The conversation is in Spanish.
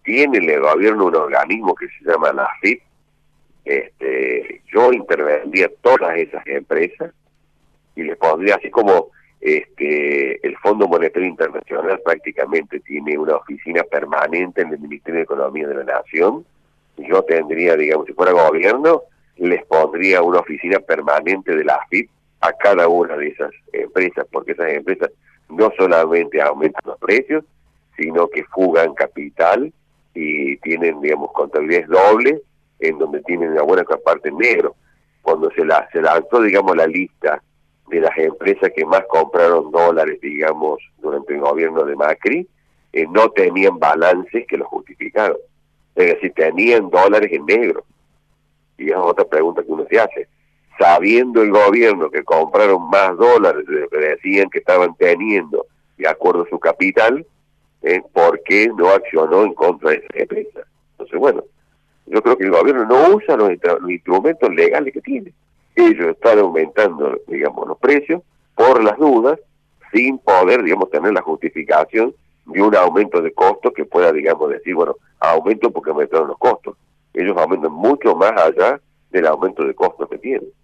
tiene el gobierno un organismo que se llama la AFIP. Yo intervendría todas esas empresas y les pondría, así como el Fondo Monetario Internacional prácticamente tiene una oficina permanente en el Ministerio de Economía de la Nación, yo tendría, digamos, si fuera gobierno, les pondría una oficina permanente de la AFIP a cada una de esas empresas, porque esas empresas no solamente aumentan los precios, sino que fugan capital y tienen, digamos, contabilidades dobles, en donde tienen una buena parte en negro. Cuando se lanzó, digamos, la lista de las empresas que más compraron dólares, digamos, durante el gobierno de Macri, no tenían balances que lo justificaron. Es decir, tenían dólares en negro. Y es otra pregunta que uno se hace. Sabiendo el gobierno que compraron más dólares de lo que decían que estaban teniendo de acuerdo a su capital, ¿por qué no accionó en contra de esa empresa? Entonces, bueno, yo creo que el gobierno no usa los instrumentos legales que tiene. Ellos están aumentando, digamos, los precios por las dudas, sin poder, digamos, tener la justificación de un aumento de costos que pueda, digamos, decir, bueno, aumento porque aumentaron los costos. Ellos aumentan mucho más allá del aumento de costos que tienen.